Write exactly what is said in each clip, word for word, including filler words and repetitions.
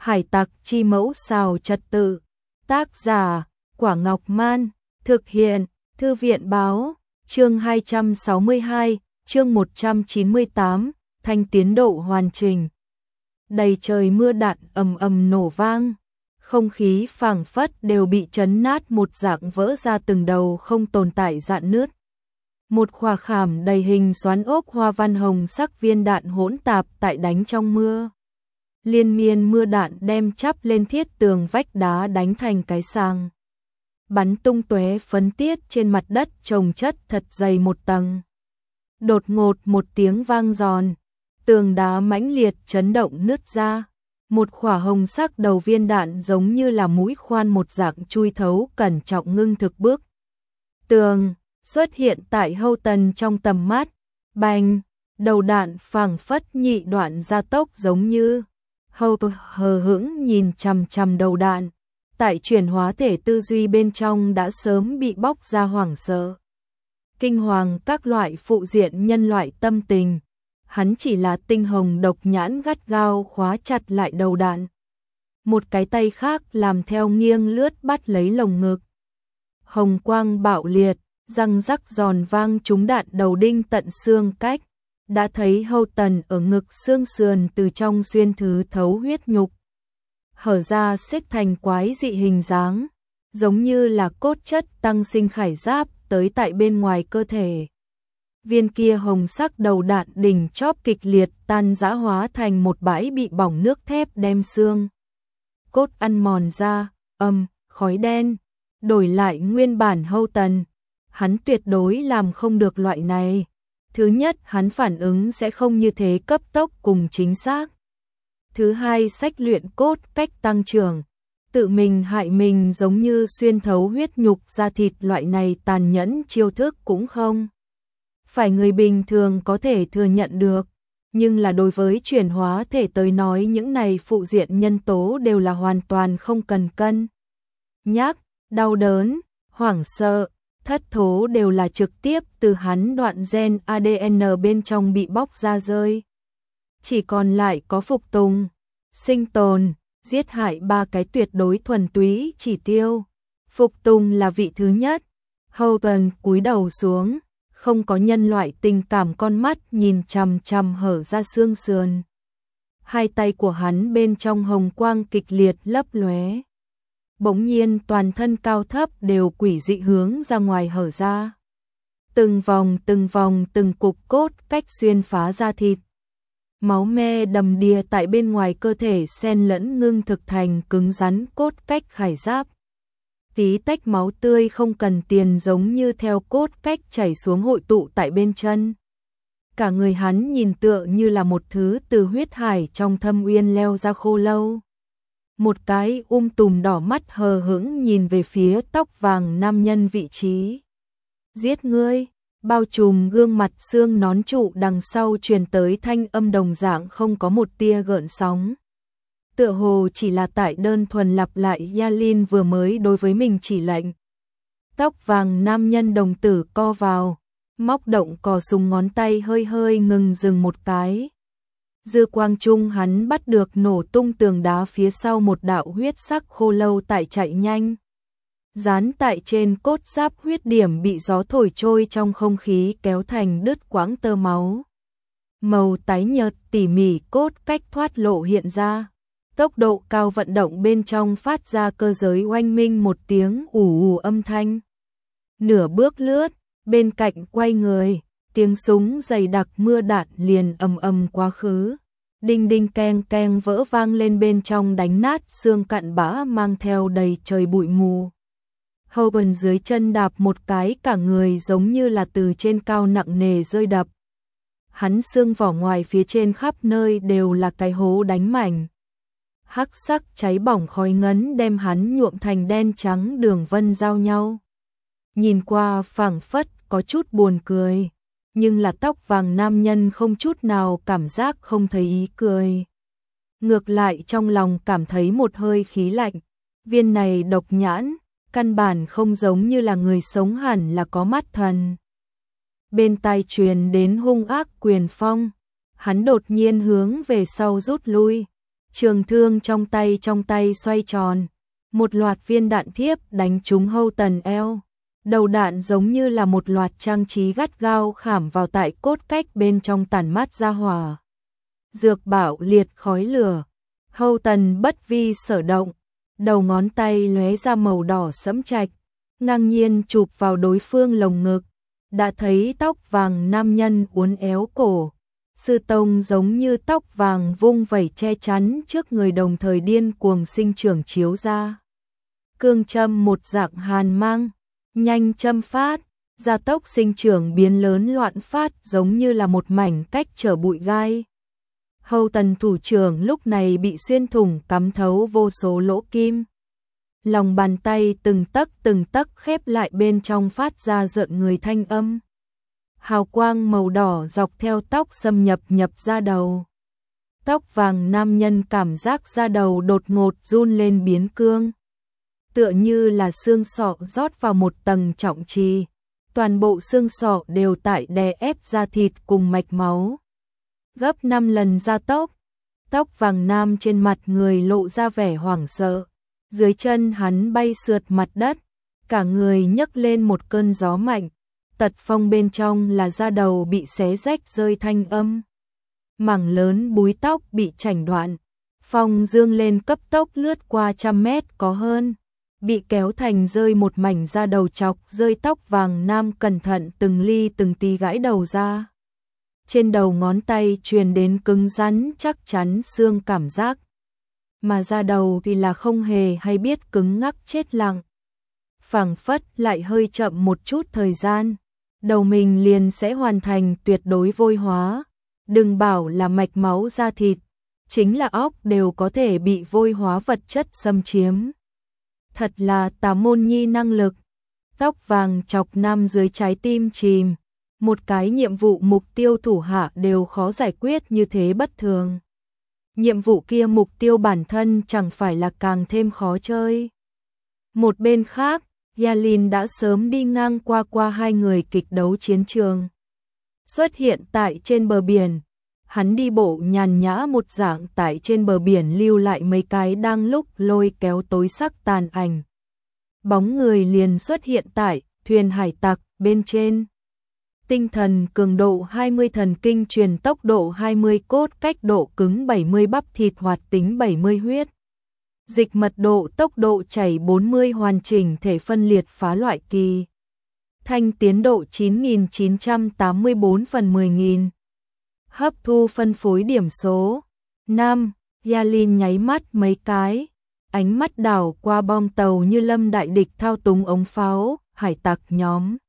Hải tặc chi mẫu xào trật tự. Tác giả, Quả Ngọc Man. Thực hiện, Thư viện Báo. Chương hai trăm sáu mươi hai, chương một trăm chín mươi tám, thanh tiến độ hoàn chỉnh. Đầy trời mưa đạn ầm ầm nổ vang. Không khí phảng phất đều bị chấn nát một dạng, vỡ ra từng đầu không tồn tại rạn nứt. Một khỏa khảm đầy hình xoắn ốc hoa văn hồng sắc viên đạn hỗn tạp tại đánh trong mưa. Liên miên mưa đạn đem chắp lên thiết tường vách đá đánh thành cái sàng. Bắn tung tóe phấn tiết trên mặt đất chồng chất thật dày một tầng. Đột ngột một tiếng vang giòn, tường đá mãnh liệt chấn động nứt ra. Một khỏa hồng sắc đầu viên đạn giống như là mũi khoan một dạng chui thấu cẩn trọng ngưng thực bước. Tường xuất hiện tại Hâu Tần trong tầm mắt. Bành, đầu đạn phảng phất nhị đoạn gia tốc giống như. Hâu hờ hững nhìn chằm chằm đầu đạn. Tại chuyển hóa thể tư duy bên trong đã sớm bị bóc ra hoảng sợ. Kinh hoàng các loại phụ diện nhân loại tâm tình. Hắn chỉ là tinh hồng độc nhãn gắt gao khóa chặt lại đầu đạn. Một cái tay khác làm theo nghiêng lướt bắt lấy lồng ngực. Hồng quang bạo liệt, răng rắc giòn vang trúng đạn đầu đinh tận xương cách. Đã thấy Hâu Tần ở ngực xương sườn từ trong xuyên thứ thấu huyết nhục. Hở ra xếp thành quái dị hình dáng, giống như là cốt chất tăng sinh khải giáp tới tại bên ngoài cơ thể. Viên kia hồng sắc đầu đạn đỉnh chóp kịch liệt tan rã hóa thành một bãi bị bỏng nước thép đem xương cốt ăn mòn ra, âm, khói đen, đổi lại nguyên bản Hâu Tần. Hắn tuyệt đối làm không được loại này. Thứ nhất, hắn phản ứng sẽ không như thế cấp tốc cùng chính xác. Thứ hai, sách luyện cốt cách tăng trưởng, tự mình hại mình giống như xuyên thấu huyết nhục ra thịt loại này tàn nhẫn chiêu thức cũng không phải người bình thường có thể thừa nhận được. Nhưng là đối với chuyển hóa thể tới nói, những này phụ diện nhân tố đều là hoàn toàn không cần cân nhắc. Đau đớn, hoảng sợ, thất thố đều là trực tiếp từ hắn đoạn gen a đê en bên trong bị bóc ra rơi. Chỉ còn lại có phục tùng, sinh tồn, giết hại ba cái tuyệt đối thuần túy chỉ tiêu. Phục tùng là vị thứ nhất. Hâu Tần cúi đầu xuống, không có nhân loại tình cảm con mắt nhìn chằm chằm hở ra xương sườn. Hai tay của hắn bên trong hồng quang kịch liệt lấp lóe. Bỗng nhiên toàn thân cao thấp đều quỷ dị hướng ra ngoài hở ra. Từng vòng từng vòng từng cục cốt cách xuyên phá ra thịt. Máu me đầm đìa tại bên ngoài cơ thể xen lẫn ngưng thực thành cứng rắn cốt cách khải giáp. Tí tách máu tươi không cần tiền giống như theo cốt cách chảy xuống hội tụ tại bên chân. Cả người hắn nhìn tựa như là một thứ từ huyết hải trong thâm uyên leo ra khô lâu. Một cái um tùm đỏ mắt hờ hững nhìn về phía tóc vàng nam nhân vị trí. Giết ngươi, bao trùm gương mặt xương nón trụ đằng sau truyền tới thanh âm đồng dạng không có một tia gợn sóng. Tựa hồ chỉ là tại đơn thuần lặp lại Yalin vừa mới đối với mình chỉ lệnh. Tóc vàng nam nhân đồng tử co vào, móc động cò súng ngón tay hơi hơi ngừng dừng một cái. Dư quang trung hắn bắt được nổ tung tường đá phía sau một đạo huyết sắc khô lâu tại chạy nhanh. Dán tại trên cốt giáp huyết điểm bị gió thổi trôi trong không khí kéo thành đứt quãng tơ máu. Màu tái nhợt tỉ mỉ cốt cách thoát lộ hiện ra. Tốc độ cao vận động bên trong phát ra cơ giới oanh minh một tiếng ù ù âm thanh. Nửa bước lướt, bên cạnh quay người, tiếng súng dày đặc mưa đạn liền ầm ầm quá khứ. Đinh đinh keng keng vỡ vang lên bên trong đánh nát xương cặn bã mang theo đầy trời bụi mù. Hâu Tần dưới chân đạp một cái cả người giống như là từ trên cao nặng nề rơi đập. Hắn xương vỏ ngoài phía trên khắp nơi đều là cái hố đánh mảnh. Hắc sắc cháy bỏng khói ngấn đem hắn nhuộm thành đen trắng đường vân giao nhau. Nhìn qua phảng phất có chút buồn cười, nhưng là tóc vàng nam nhân không chút nào cảm giác không thấy ý cười. Ngược lại trong lòng cảm thấy một hơi khí lạnh, viên này độc nhãn, căn bản không giống như là người sống, hẳn là có mắt thần. Bên tai truyền đến hung ác quyền phong, hắn đột nhiên hướng về sau rút lui. Trường thương trong tay trong tay xoay tròn, một loạt viên đạn thiếp đánh trúng Hâu Tần eo. Đầu đạn giống như là một loạt trang trí gắt gao khảm vào tại cốt cách bên trong tản mát ra hỏa. Dược bạo liệt khói lửa. Hâu Tần bất vi sở động, đầu ngón tay lóe ra màu đỏ sẫm trạch, ngang nhiên chụp vào đối phương lồng ngực. Đã thấy tóc vàng nam nhân uốn éo cổ, sư tông giống như tóc vàng vung vẩy che chắn trước người đồng thời điên cuồng sinh trưởng chiếu ra. Cương châm một dạng hàn mang, nhanh châm phát, gia tốc sinh trưởng biến lớn loạn phát giống như là một mảnh cách trở bụi gai. Hâu Tần thủ trưởng lúc này bị xuyên thủng cắm thấu vô số lỗ kim. Lòng bàn tay từng tấc từng tấc khép lại bên trong phát ra rợn người thanh âm. Hào quang màu đỏ dọc theo tóc xâm nhập nhập ra đầu. Tóc vàng nam nhân cảm giác da đầu đột ngột run lên biến cương. Tựa như là xương sọ rót vào một tầng trọng trì. Toàn bộ xương sọ đều tại đè ép da thịt cùng mạch máu. Gấp năm lần gia tốc. Tóc vàng nam trên mặt người lộ ra vẻ hoảng sợ. Dưới chân hắn bay sượt mặt đất. Cả người nhấc lên một cơn gió mạnh. Tật phong bên trong là da đầu bị xé rách rơi thanh âm. Mảng lớn búi tóc bị chảnh đoạn. Phong dương lên cấp tốc lướt qua trăm mét có hơn. Bị kéo thành rơi một mảnh da đầu chọc rơi tóc vàng nam cẩn thận từng ly từng tí gãi đầu ra. Trên đầu ngón tay truyền đến cứng rắn chắc chắn xương cảm giác. Mà da đầu thì là không hề hay biết cứng ngắc chết lặng. Phảng phất lại hơi chậm một chút thời gian. Đầu mình liền sẽ hoàn thành tuyệt đối vôi hóa. Đừng bảo là mạch máu da thịt. Chính là óc đều có thể bị vôi hóa vật chất xâm chiếm. Thật là tà môn nhi năng lực. Tóc vàng chọc nam dưới trái tim chìm. Một cái nhiệm vụ mục tiêu thủ hạ đều khó giải quyết như thế bất thường. Nhiệm vụ kia mục tiêu bản thân chẳng phải là càng thêm khó chơi. Một bên khác, Yalin đã sớm đi ngang qua qua hai người kịch đấu chiến trường. Xuất hiện tại trên bờ biển. Hắn đi bộ nhàn nhã một dạng tại trên bờ biển lưu lại mấy cái đang lúc lôi kéo tối sắc tàn ảnh. Bóng người liền xuất hiện tại thuyền hải tặc bên trên. Tinh thần cường độ hai mươi thần kinh truyền tốc độ hai mươi cốt cách độ cứng bảy mươi bắp thịt hoạt tính bảy mươi huyết. Dịch mật độ tốc độ chảy bốn mươi hoàn chỉnh thể phân liệt phá loại kỳ. Thanh tiến độ chín nghìn chín trăm tám mươi bốn phần mười nghìn. Hấp thu phân phối điểm số. năm. Yalin nháy mắt mấy cái. Ánh mắt đảo qua bom tàu như lâm đại địch thao túng ống pháo, hải tặc nhóm.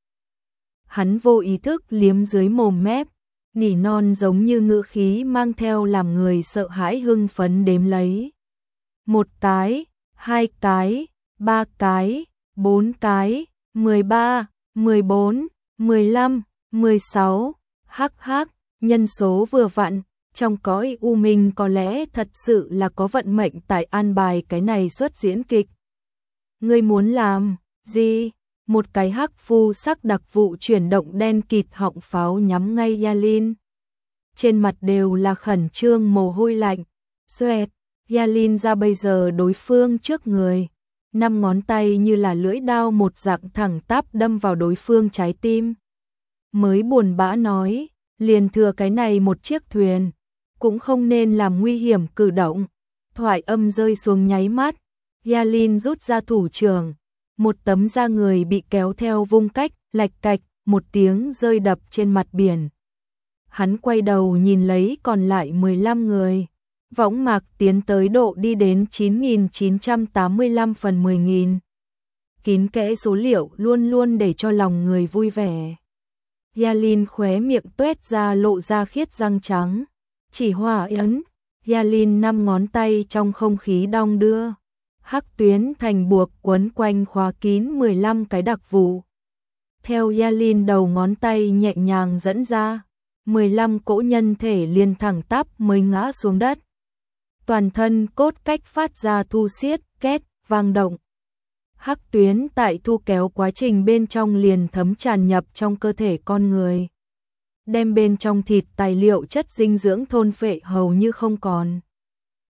Hắn vô ý thức liếm dưới mồm mép. Nỉ non giống như ngữ khí mang theo làm người sợ hãi hưng phấn đếm lấy. Một cái, hai cái, ba cái, bốn cái, mười ba, mười bốn, mười lăm, mười sáu, hắc hắc. Nhân số vừa vặn, trong cõi u minh có lẽ thật sự là có vận mệnh tại an bài cái này xuất diễn kịch. Ngươi muốn làm gì? Một cái hắc phu sắc đặc vụ chuyển động đen kịt họng pháo nhắm ngay Yalin. Trên mặt đều là khẩn trương mồ hôi lạnh. Xoẹt, Yalin ra bây giờ đối phương trước người. Năm ngón tay như là lưỡi dao một dạng thẳng tắp đâm vào đối phương trái tim. Mới buồn bã nói. Liền thừa cái này một chiếc thuyền, cũng không nên làm nguy hiểm cử động. Thoại âm rơi xuống nháy mắt, Yalin rút ra thủ trưởng, một tấm da người bị kéo theo vung cách, lạch cạch, một tiếng rơi đập trên mặt biển. Hắn quay đầu nhìn lấy còn lại mười lăm người, võng mạc tiến tới độ đi đến chín nghìn chín trăm tám mươi lăm phần mười nghìn. Kín kẽ số liệu luôn luôn để cho lòng người vui vẻ. Yalin khóe miệng tuét ra lộ ra khiết răng trắng. Chỉ hòa ấn, Yalin năm ngón tay trong không khí đong đưa. Hắc tuyến thành buộc quấn quanh khóa kín mười lăm cái đặc vụ. Theo Yalin đầu ngón tay nhẹ nhàng dẫn ra, mười lăm cỗ nhân thể liền thẳng tắp mới ngã xuống đất. Toàn thân cốt cách phát ra thu xiết, két, vang động. Hắc tuyến tại thu kéo quá trình bên trong liền thấm tràn nhập trong cơ thể con người. Đem bên trong thịt tài liệu chất dinh dưỡng thôn phệ hầu như không còn.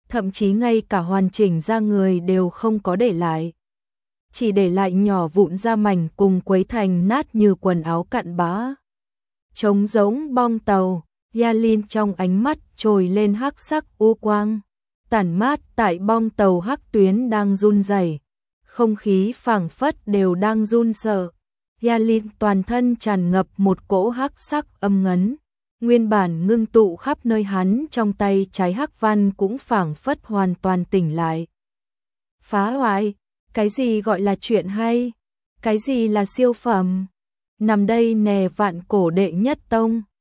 thậm chí ngay cả hoàn chỉnh da người đều không có để lại. Chỉ để lại nhỏ vụn da mảnh cùng quấy thành nát như quần áo cặn bã. Trống rỗng bong tàu, Yalin trong ánh mắt trồi lên hắc sắc u quang, tản mát tại bong tàu hắc tuyến đang run rẩy, không khí phảng phất đều đang run sợ. Yalin toàn thân tràn ngập một cỗ hắc sắc âm ngấn, nguyên bản ngưng tụ khắp nơi hắn trong tay trái hắc văn cũng phảng phất hoàn toàn tỉnh lại. Phá hoại, cái gì gọi là chuyện hay? Cái gì là siêu phẩm? Nằm đây nè vạn cổ đệ nhất tông.